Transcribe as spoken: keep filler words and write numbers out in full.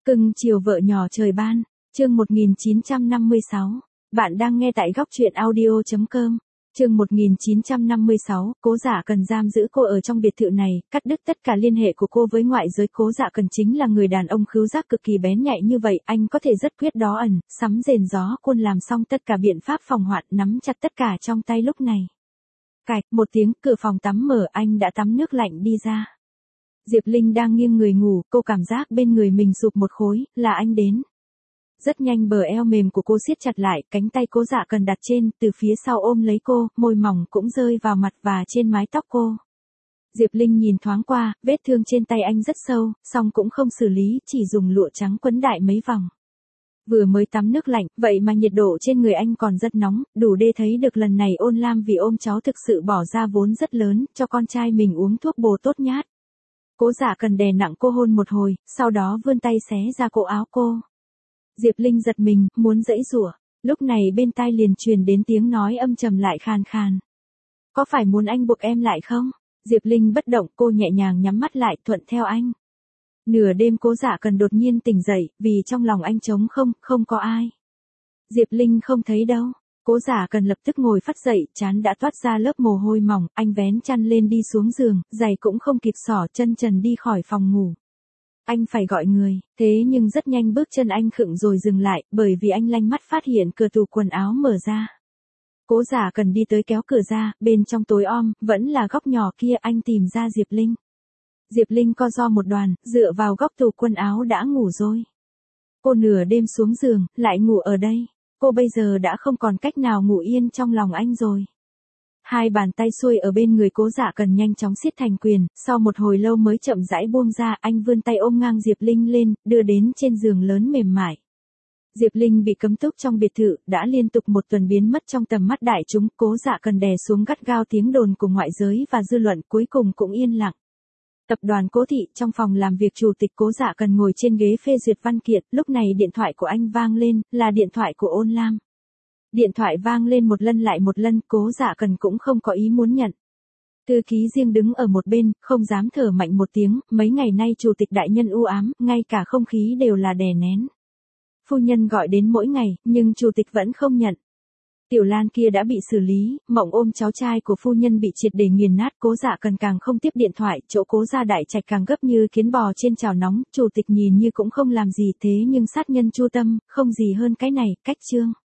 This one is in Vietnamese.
Cưng chiều vợ nhỏ trời ban, chương một nghìn chín trăm năm mươi sáu. Bạn đang nghe tại góc truyện audio chấm com. Chương một nghìn chín trăm năm mươi sáu, Cố Dạ Cần giam giữ cô ở trong biệt thự này, cắt đứt tất cả liên hệ của cô với ngoại giới. Cố Dạ Cần chính là người đàn ông khứu giác cực kỳ bén nhạy như vậy, anh có thể rất quyết đó ẩn, sắm rền gió cuôn làm xong tất cả biện pháp phòng hoạn, nắm chặt tất cả trong tay lúc này. Cạch, một tiếng, cửa phòng tắm mở, anh đã tắm nước lạnh đi ra. Diệp Linh đang nghiêng người ngủ, cô cảm giác bên người mình sụp một khối, là anh đến. Rất nhanh bờ eo mềm của cô siết chặt lại, cánh tay Cố Dạ Cần đặt trên, từ phía sau ôm lấy cô, môi mỏng cũng rơi vào mặt và trên mái tóc cô. Diệp Linh nhìn thoáng qua, vết thương trên tay anh rất sâu, song cũng không xử lý, chỉ dùng lụa trắng quấn đại mấy vòng. Vừa mới tắm nước lạnh, vậy mà nhiệt độ trên người anh còn rất nóng, đủ để thấy được lần này Ôn Lam vì ôm cháu thực sự bỏ ra vốn rất lớn, cho con trai mình uống thuốc bổ tốt nhát. Cố Dạ Cần đè nặng cô hôn một hồi, sau đó vươn tay xé ra cổ áo cô. Diệp Linh giật mình, muốn giãy giụa, lúc này bên tai liền truyền đến tiếng nói âm trầm lại khàn khàn. Có phải muốn anh buộc em lại không? Diệp Linh bất động, cô nhẹ nhàng nhắm mắt lại, thuận theo anh. Nửa đêm Cố Dạ Cần đột nhiên tỉnh dậy, vì trong lòng anh trống không, không có ai. Diệp Linh không thấy đâu. Cố Dạ Cần lập tức ngồi phắt dậy, trán đã toát ra lớp mồ hôi mỏng, anh vén chăn lên đi xuống giường, giày cũng không kịp xỏ, chân trần đi khỏi phòng ngủ. Anh phải gọi người, thế nhưng rất nhanh bước chân anh khựng rồi dừng lại, bởi vì anh lanh mắt phát hiện cửa tủ quần áo mở ra. Cố Dạ Cần đi tới kéo cửa ra, bên trong tối om, vẫn là góc nhỏ kia, anh tìm ra Diệp Linh. Diệp Linh co ro một đoàn, dựa vào góc tủ quần áo đã ngủ rồi. Cô nửa đêm xuống giường, lại ngủ ở đây. Cô bây giờ đã không còn cách nào ngủ yên trong lòng anh rồi. Hai bàn tay xuôi ở bên người Cố Dạ Cần nhanh chóng siết thành quyền, sau một hồi lâu mới chậm rãi buông ra, anh vươn tay ôm ngang Diệp Linh lên, đưa đến trên giường lớn mềm mại. Diệp Linh bị cấm túc trong biệt thự, đã liên tục một tuần biến mất trong tầm mắt đại chúng, Cố Dạ Cần đè xuống gắt gao tiếng đồn của ngoại giới và dư luận, cuối cùng cũng yên lặng. Tập đoàn Cố Thị, trong phòng làm việc chủ tịch Cố Dạ Cần ngồi trên ghế phê duyệt văn kiện, lúc này điện thoại của anh vang lên, là điện thoại của Ôn Lam. Điện thoại vang lên một lần lại một lần, Cố Dạ Cần cũng không có ý muốn nhận. Thư ký riêng đứng ở một bên, không dám thở mạnh một tiếng, mấy ngày nay chủ tịch đại nhân u ám, ngay cả không khí đều là đè nén. Phu nhân gọi đến mỗi ngày, nhưng chủ tịch vẫn không nhận. Tiểu Lan kia đã bị xử lý, Mộng ôm cháu trai của phu nhân bị triệt để nghiền nát, Cố Dạ Cần càng không tiếp điện thoại, chỗ Cố gia đại trạch càng gấp như kiến bò trên chảo nóng, chủ tịch nhìn như cũng không làm gì, thế nhưng sát nhân chu tâm, không gì hơn cái này, cách trương.